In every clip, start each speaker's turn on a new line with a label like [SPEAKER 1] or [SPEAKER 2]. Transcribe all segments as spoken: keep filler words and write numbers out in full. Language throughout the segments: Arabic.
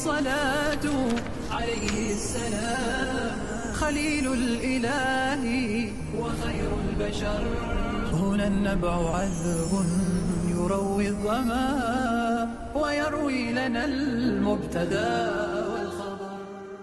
[SPEAKER 1] الصلاة عليه السلام خليل الإله وخير البشر. هنا النبع عذب يروي الظما ويروي لنا المبتدى والخبر.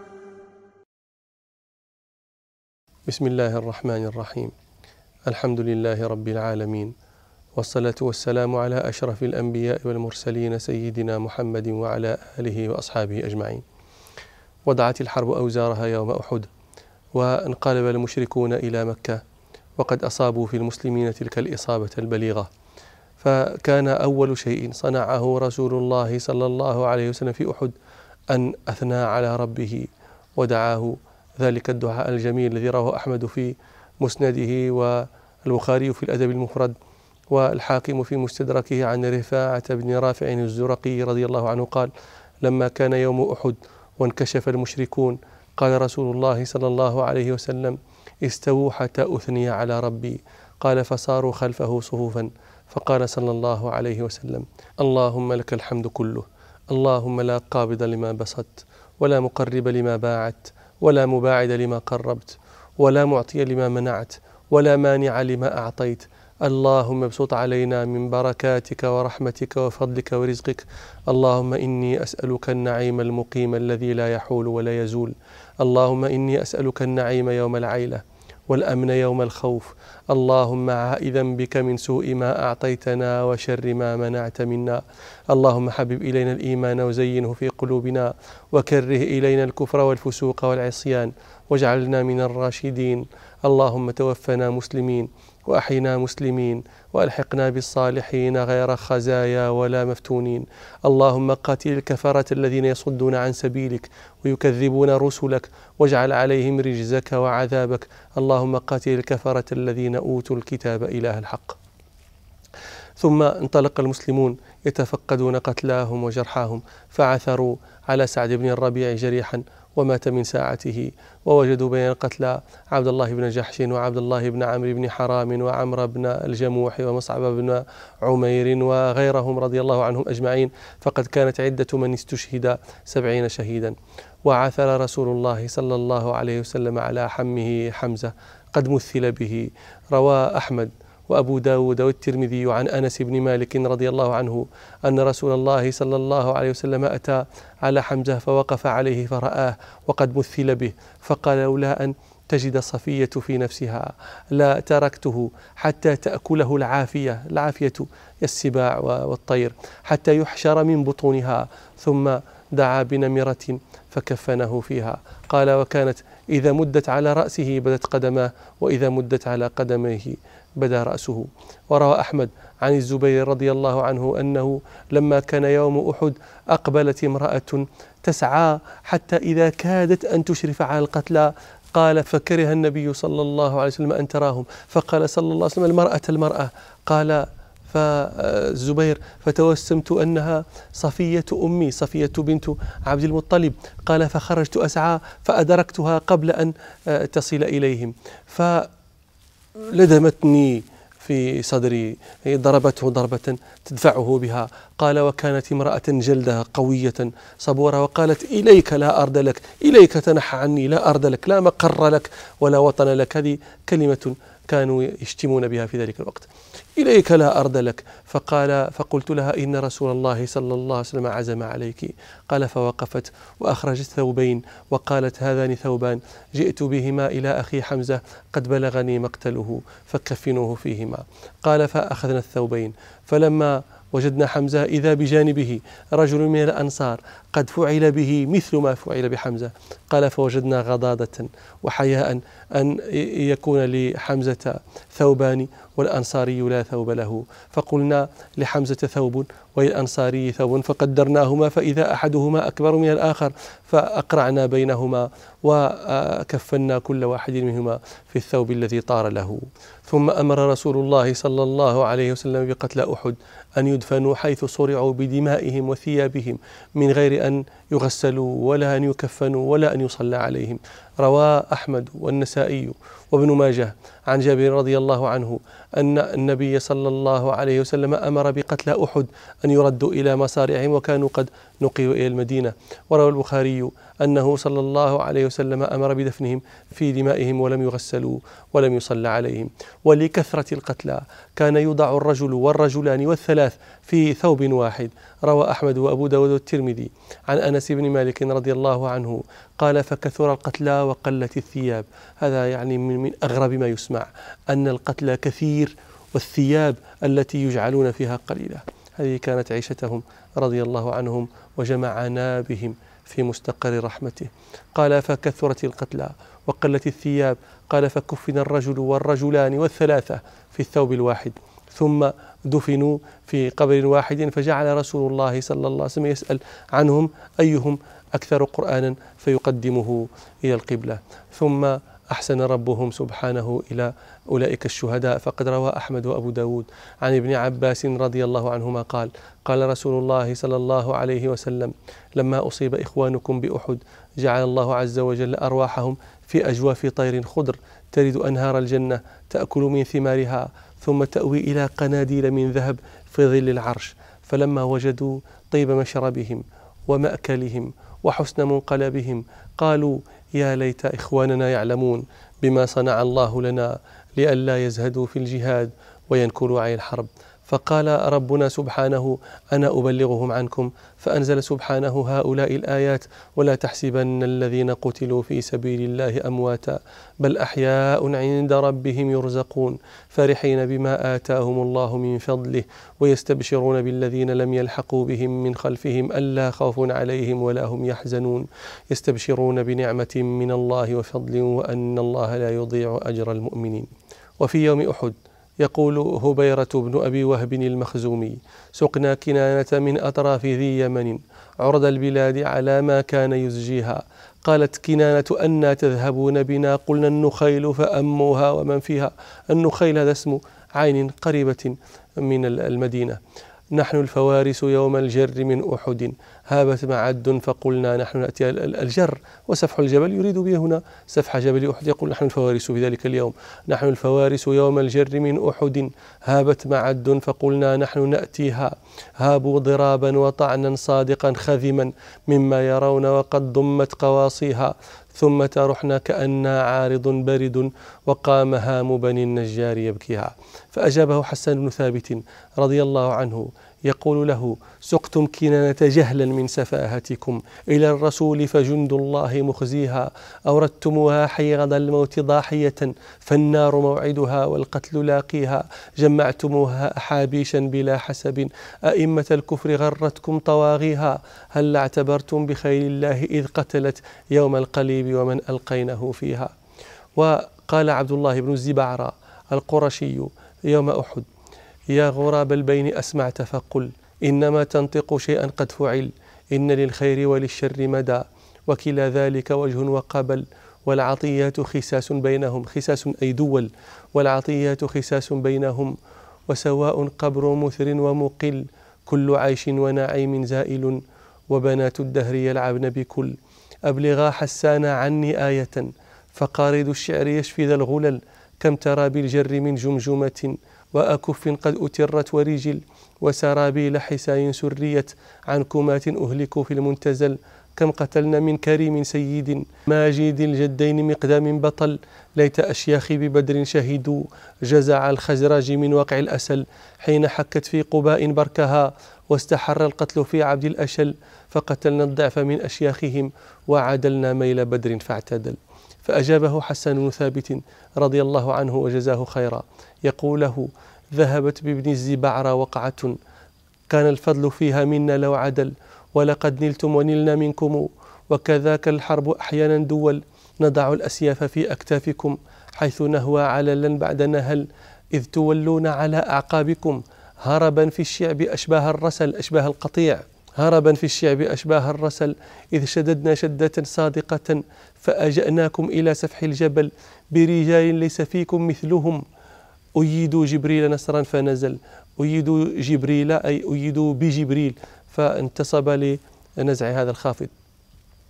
[SPEAKER 2] بسم الله الرحمن الرحيم. الحمد لله رب العالمين، والصلاة والسلام على أشرف الأنبياء والمرسلين سيدنا محمد وعلى آله وأصحابه أجمعين. وضعت الحرب أوزارها يوم أحد، وانقلب المشركون إلى مكة، وقد أصابوا في المسلمين تلك الإصابة البليغة. فكان أول شيء صنعه رسول الله صلى الله عليه وسلم في أحد أن أثنى على ربه ودعاه ذلك الدعاء الجميل الذي رواه أحمد في مسنده والبخاري في الأدب المفرد والحاكم في مستدركه عن رفاعة بن رافع الزرقي رضي الله عنه قال: لما كان يوم أحد وانكشف المشركون قال رسول الله صلى الله عليه وسلم: استووا حتى أثني على ربي. قال: فصاروا خلفه صفوفا، فقال صلى الله عليه وسلم: اللهم لك الحمد كله، اللهم لا قابض لما بسطت، ولا مقرب لما باعت، ولا مباعد لما قربت، ولا معطي لما منعت، ولا مانع لما أعطيت. اللهم ابسط علينا من بركاتك ورحمتك وفضلك ورزقك. اللهم إني أسألك النعيم المقيم الذي لا يحول ولا يزول. اللهم إني أسألك النعيم يوم العيلة والأمن يوم الخوف. اللهم عائذا بك من سوء ما أعطيتنا وشر ما منعت منا. اللهم حبب إلينا الإيمان وزينه في قلوبنا، وكره إلينا الكفر والفسوق والعصيان، واجعلنا من الراشدين. اللهم توفنا مسلمين وأحينا مسلمين، وألحقنا بالصالحين غير خزايا ولا مفتونين. اللهم قاتل الكفرة الذين يصدون عن سبيلك ويكذبون رسلك، واجعل عليهم رجزك وعذابك. اللهم قاتل الكفرة الذين أوتوا الكتاب إله الحق. ثم انطلق المسلمون يتفقدون قتلاهم وجرحاهم، فعثروا على سعد بن الربيع جريحا ومات من ساعته، ووجدوا بين القتلى عبد الله بن جحش وعبد الله بن عمرو بن حرام وعمرو بن الجموح ومصعب بن عمير وغيرهم رضي الله عنهم أجمعين، فقد كانت عدة من استشهد سبعين شهيدا. وعثر رسول الله صلى الله عليه وسلم على حمه حمزة قد مثل به. روى أحمد وأبو داود والترمذي عن أنس بن مالك رضي الله عنه أن رسول الله صلى الله عليه وسلم أتى على حمزة فوقف عليه فرآه وقد مثل به، فقال: لولا أن تجد صفية في نفسها لا تركته حتى تأكله العافية، العافية السباع والطير، حتى يحشر من بطونها. ثم دعا بنمرة فكفنه فيها. قال: وكانت إذا مدت على رأسه بدت قدماه، وإذا مدت على قدميه بدا رأسه. وروى أحمد عن الزبير رضي الله عنه أنه لما كان يوم أحد أقبلت امرأة تسعى حتى إذا كادت أن تشرف على القتلى، قال: فكره النبي صلى الله عليه وسلم أن تراهم، فقال صلى الله عليه وسلم: المرأة المرأة. قال فالزبير: فتوسمت أنها صفية أمي، صفية بنت عبد المطلب. قال: فخرجت أسعى فأدركتها قبل أن تصل إليهم، فلدمتني في صدري، ضربته ضربة تدفعه بها. قال: وكانت امرأة جلدها قوية صبورة، وقالت: إليك لا أرض لك، إليك تنحى عني، لا أرض لك، لا مقر لك ولا وطن لك. هذه كلمة كانوا يشتمون بها في ذلك الوقت، إليك لا أرض لك. فقال فقلت لها: إن رسول الله صلى الله عليه وسلم عزم عليك. قال: فوقفت وأخرجت ثوبين وقالت: هذان ثوبان جئت بهما إلى أخي حمزة قد بلغني مقتله فكفنوه فيهما. قال: فأخذنا الثوبين، فلما وجدنا حمزة إذا بجانبه رجل من الأنصار قد فعل به مثل ما فعل بحمزة. قال: فوجدنا غضاضة وحياء أن يكون لحمزة ثوبان والأنصاري لا ثوب له، فقلنا: لحمزة ثوب وللأنصاري ثوب، فقدرناهما فإذا أحدهما أكبر من الآخر، فأقرعنا بينهما وكفنا كل واحد منهما في الثوب الذي طار له. ثم أمر رسول الله صلى الله عليه وسلم بقتل أحد أن يدفنوا حيث صرعوا بدمائهم وثيابهم من غير أن يغسلوا ولا أن يكفنوا ولا أن يصلى عليهم. روى أحمد والنسائي وابن ماجه عن جابر رضي الله عنه أن النبي صلى الله عليه وسلم أمر بقتلى أحد أن يردوا إلى مصارعهم وكانوا قد نقلوا إلى المدينة. وروى البخاري أنه صلى الله عليه وسلم أمر بدفنهم في دمائهم ولم يغسلوا ولم يصلى عليهم. ولكثرة القتلى كان يوضع الرجل والرجلان والثلاث في ثوب واحد. روى أحمد وأبو داود والترمذي عن أنس بن مالك رضي الله عنه قال: فكثر القتلى وقلت الثياب. هذا يعني من أغرب ما يسمع، أن القتلى كثير والثياب التي يجعلون فيها قليلة. هذه كانت عيشتهم رضي الله عنهم، وجمعنا بهم في مستقر رحمته. قال: فكثرت القتلى وقلت الثياب. قال: فكفن الرجل والرجلان والثلاثة في الثوب الواحد، ثم دفنوا في قبر واحد. فجعل رسول الله صلى الله عليه وسلم يسأل عنهم أيهم أكثر قرآنا فيقدمه إلى القبلة. ثم أحسن ربهم سبحانه إلى أولئك الشهداء. فقد روى أحمد وأبو داود عن ابن عباس رضي الله عنهما قال: قال رسول الله صلى الله عليه وسلم: لما أصيب إخوانكم بأحد جعل الله عز وجل أرواحهم في أجواف طير خضر ترد أنهار الجنة تأكل من ثمارها، ثم تأوي إلى قناديل من ذهب في ظل العرش. فلما وجدوا طيب مشربهم ومأكلهم وحسن منقلبهم قالوا: يا ليت إخواننا يعلمون بما صنع الله لنا لئلا يزهدوا في الجهاد وينكروا عن الحرب. فقال ربنا سبحانه: أنا أبلغهم عنكم. فأنزل سبحانه هؤلاء الآيات: ولا تحسبن الذين قتلوا في سبيل الله أمواتا بل أحياء عند ربهم يرزقون فرحين بما آتاهم الله من فضله ويستبشرون بالذين لم يلحقوا بهم من خلفهم ألا خوف عليهم ولا هم يحزنون يستبشرون بنعمة من الله وفضل وأن الله لا يضيع أجر المؤمنين. وفي يوم أحد يقول هبيرة بن أبي وهب المخزومي: سقنا كنانة من أطراف ذي يمن عرض البلاد على ما كان يزجيها. قالت كنانة: أنا تذهبون بنا؟ قلنا: النخيل فأموها ومن فيها. النخيل هذا اسم عين قريبة من المدينة. نحن الفوارس يوم الجر من أحد هابت معد فقلنا نحن نأتي. الجر وسفح الجبل يريد به هنا سفح جبل أحد، يقول نحن الفوارس في ذلك اليوم. نحن الفوارس يوم الجر من أحد هابت معد فقلنا نحن نأتيها. هابوا ضرابا وطعنا صادقا خذما مما يرون وقد ضمت قواصيها ثم ترحنا كأنها عارض برد وقام هام بني النجار يبكيها. فأجابه حسان بن ثابت رضي الله عنه يقول له: سقتم كنانة جهلا من سفاهتكم إلى الرسول فجند الله مخزيها. أوردتموها حيغض الموت ضاحية فالنار موعدها والقتل لاقيها. جمعتموها أحابيشا بلا حسب أئمة الكفر غرتكم طواغيها. هل اعتبرتم بخير الله إذ قتلت يوم القليب ومن ألقينه فيها. وقال عبد الله بن الزبعرى القرشي يوم أحد: يا غراب البين أسمعت فقل إنما تنطق شيئا قد فعل إن للخير وللشر مدى وكلا ذلك وجه وقبل والعطيات خساس بينهم. خساس أي دول. والعطيات خساس بينهم وسواء قبر مثر ومقل كل عيش ونعيم زائل وبنات الدهر يلعبن بكل. أبلغا حسان عني آية فقارد الشعر يشفي ذا الغلل كم ترى بالجر من جمجمة وأكف قد أترت ورجل وسرابيل حساء سريت عن كمات أهلك في المنتزل. كم قتلنا من كريم سيد ماجد الجدين مقدام بطل ليت أشياخي ببدر شهدوا جزع الخزرج من وقع الأسل حين حكت في قباء بركها واستحر القتل في عبد الأشل. فقتلنا الضعف من أشياخهم وعدلنا ميل بدر فاعتدل. فأجابه حسان بن ثابت رضي الله عنه وجزاه خيرا يقول له: ذهبت بابن الزبعرى وقعة كان الفضل فيها منا لو عدل ولقد نلتم ونلنا منكم وكذاك الحرب أحيانا دول نضع الأسياف في أكتافكم حيث نهوى عللا بعد نهل إذ تولون على أعقابكم هربا في الشعب أشباه الرسل أشباه القطيع هربا في الشعب أشباه الرسل إذ شددنا شدة صادقة فأجأناكم إلى سفح الجبل برجال ليس فيكم مثلهم أيدوا جبريل نصرا فنزل. أيدوا جبريل أي أيدوا بجبريل فانتصب لنزع هذا الخافض.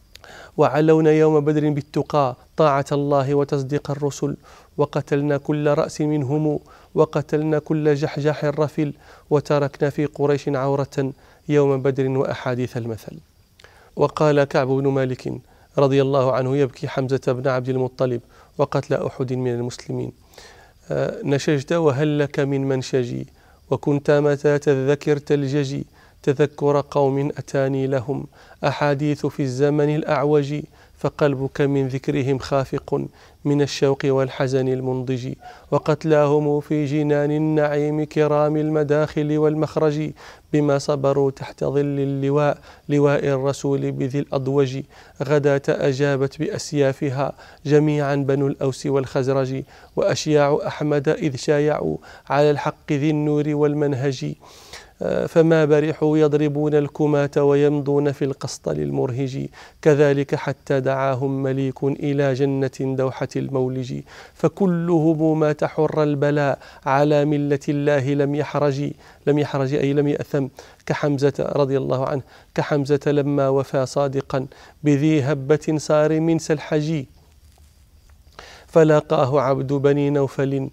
[SPEAKER 2] وعلونا يوم بدر بالتقى طاعة الله وتصديق الرسل، وقتلنا كل رأس منهم وقتلنا كل جحجح رفل، وتركنا في قريش عورة يوم بدر وأحاديث المثل. وقال كعب بن مالك رضي الله عنه يبكي حمزة بن عبد المطلب وقتل أحد من المسلمين: نشجت وهل لك من منشجي، وكنت متى تذكرت الججي، تذكر قوم أتاني لهم أحاديث في الزمن الأعوج، فقلبك من ذكرهم خافق من الشوق والحزن المنضج، وقتلاهم في جنان النعيم كرام المداخل والمخرج، بما صبروا تحت ظل اللواء لواء الرسول بذي الأضوج، غداة أجابت بأسيافها جميعا بنو الأوس والخزرج، وأشياع أحمد إذ شايعوا على الحق ذي النور والمنهج، فما برحوا يضربون الكماة ويمضون في القسطل المرهج، كذلك حتى دعاهم مليك إلى جنة دوحة المولج، فكلهم مات حر البلاء على ملة الله لم يحرج، لم يحرج أي لم يأثم، كحمزة رضي الله عنه، كحمزة لما وفى صادقا بذي هبة صار من سلحج، فلاقاه عبد بني نوفل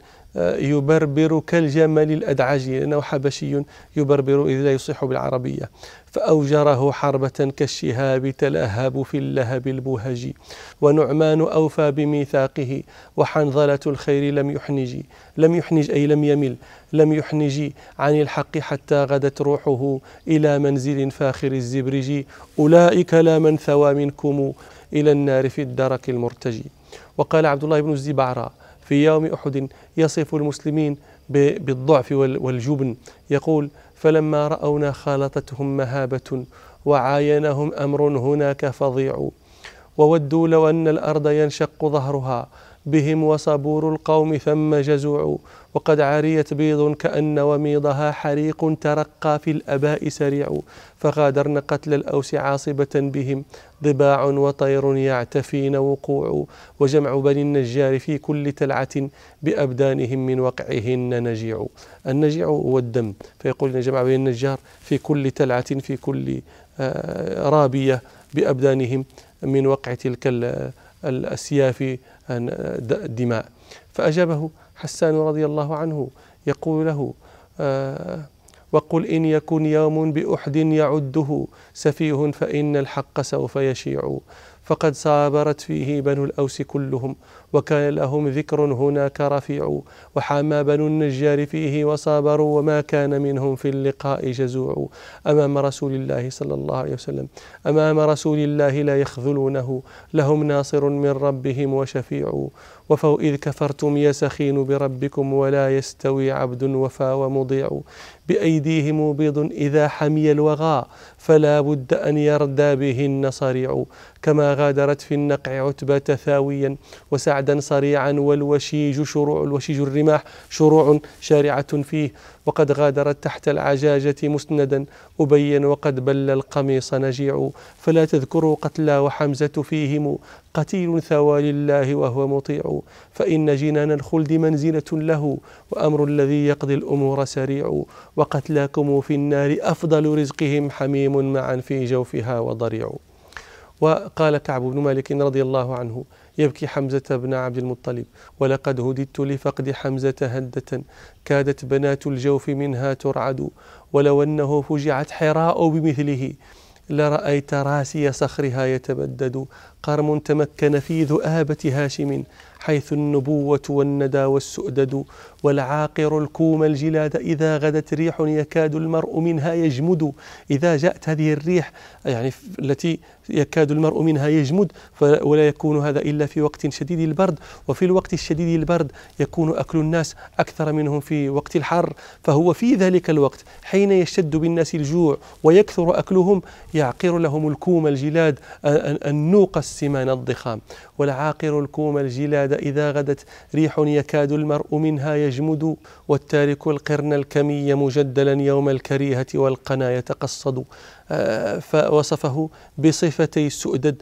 [SPEAKER 2] يبربر كالجمل الأدعج، لأنه حبشي يبربر إذ لا يصح بالعربية، فأوجره حربة كالشهاب تلهب في اللهب البهج، ونعمان أوفى بميثاقه وحنظلة الخير لم يحنج، لم يحنج أي لم يمل، لم يحنج عن الحق حتى غدت روحه إلى منزل فاخر الزبرج، أولئك لا من ثوى منكم إلى النار في الدرك المرتجي. وقال عبد الله بن الزبعرى في يوم أحد يصف المسلمين بالضعف والجبن، يقول: فلما رأونا خالطتهم مهابة وعاينهم أمر هناك فظيع، وودوا لو أن الأرض ينشق ظهرها بهم وصبور القوم ثم جزوع، وقد عريت بيض كأن وميضها حريق ترقى في الأباء سريع، فغادرن قتل الأوس عاصبة بهم ضباع وطير يعتفين وقوع، وجمع بني النجار في كل تلعة بأبدانهم من وقعهن نجيع. النجيع هو الدم، فيقول جمع بني النجار في كل تلعة في كل رابية بأبدانهم من وقع تلك الأسياف الدماء. فأجابه حسان رضي الله عنه يقول له: آه وقل إن يكن يوم بأحد يعده سفيه فإن الحق سوف يشيع، فقد صابرت فيه بنو الأوس كلهم وكان لهم ذكر هناك رفيع، وحامى بنو النجار فيه وصابروا وما كان منهم في اللقاء جزوع، أمام رسول الله صلى الله عليه وسلم أمام رسول الله لا يخذلونه، لهم ناصر من ربهم وشفيع، وفوا إذ كفرتم يسخين بربكم ولا يستوي عبد وفى ومضيع، بأيديهم بيض إذا حمي الوغى فلا بد أن يردى بهن صريع، كما غادرت في النقع عتبة ثاويا وسعدا صريعا والوشيج شروع، الوشيج الرماح شروع شارعة فيه، وقد غادرت تحت العجاجة مسندا أبين وقد بل القميص نجيع، فلا تذكروا قتلى وحمزة فيهم قتيل ثوى لله وهو مطيع، فإن جنان الخلد منزلة له وأمر الذي يقضي الأمور سريع، وقتلاكم في النار أفضل رزقهم حميم معا في جوفها وضريع. وقال كعب بن مالك رضي الله عنه يبكي حمزة بن عبد المطلب: ولقد هددت لفقد حمزة هدة كادت بنات الجوف منها ترعد، ولو أنه فجعت حراء بمثله لرأيت راسي صخرها يتبدد، قرم تمكن في ذؤابة هاشم حيث النبوة والندى والسؤدد، والعاقر الكوم الجلاد إذا غدت ريح يكاد المرء منها يجمد. إذا جاءت هذه الريح يعني التي يكاد المرء منها يجمد، ولا يكون هذا إلا في وقت شديد البرد، وفي الوقت الشديد البرد يكون أكل الناس أكثر منهم في وقت الحر، فهو في ذلك الوقت حين يشتد بالناس الجوع ويكثر أكلهم يعقر لهم الكوم الجلاد النوق السمان الضخام. والعاقر الكوم الجلاد إذا غدت ريح يكاد المرء منها يجمد، والتارك القرن الكمي مجدلا يوم الكريهة والقنا يتقصد. فوصفه بصفتي السؤدد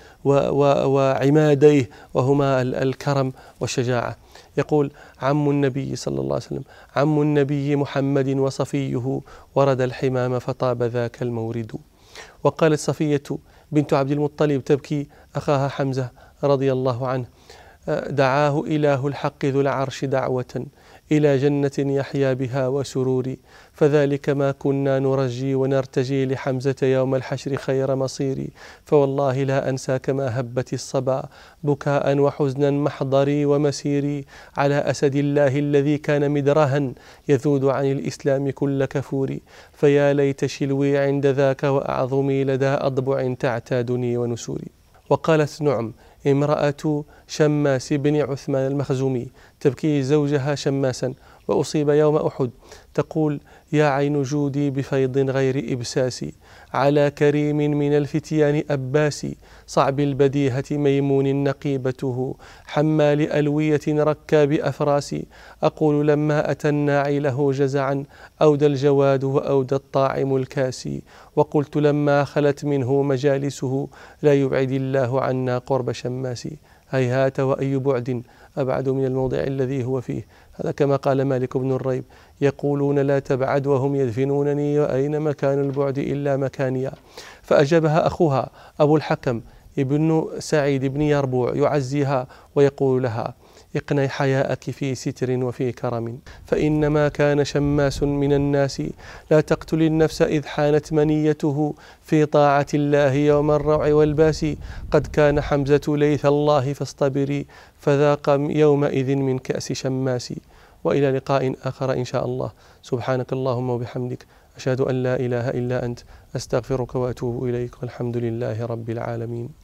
[SPEAKER 2] وعماديه وهما الكرم والشجاعة. يقول: عم النبي صلى الله عليه وسلم عم النبي محمد وصفيه ورد الحمام فطاب ذاك المورد. وقالت صفية بنت عبد المطلب تبكي أخاها حمزة رضي الله عنه: دعاه إله الحق ذو العرش دعوة إلى جنة يحيا بها وسرور، فذلك ما كنا نرجي ونرتجي لحمزة يوم الحشر خير مصيري، فوالله لا أنسى كما هبت الصبا بكاء وحزنا محضري ومسيري، على أسد الله الذي كان مدرها يذود عن الإسلام كل كفور، فيا ليت شلوي عند ذاك وأعظمي لدى أضبع تعتادني ونسوري. وقالت نعم امرأة شماس بن عثمان المخزومي تبكي زوجها شماسا وأصيب يوم أحد، تقول: يا عين جودي بفيض غير إبساسي، على كريم من الفتيان أباسي، صعب البديهة ميمون نقيبته، حمال ألوية ركاب أفراسي، أقول لما أتى الناعي له جزعا، أودى الجواد وأودى الطاعم الكاسي، وقلت لما خلت منه مجالسه، لا يبعد الله عنا قرب شماسي، هيهات وأي بعد أبعد من الموضع الذي هو فيه. هذا كما قال مالك بن الريب: يقولون لا تبعد وهم يدفنونني، وأين مكان البعد إلا مكانيا. فأجابها أخوها أبو الحكم ابن سعيد بن يربوع يعزيها ويقول لها: اقني حياءك في ستر وفي كرم، فإنما كان شماس من الناس، لا تقتل النفس إذ حانت منيته، في طاعة الله يوم الروع والباس، قد كان حمزة ليث الله فاصطبري، فذاق يومئذ من كأس شماس. وإلى لقاء آخر إن شاء الله. سبحانك اللهم وبحمدك، أشهد أن لا إله إلا أنت، أستغفرك وأتوب إليك، والحمد لله رب العالمين.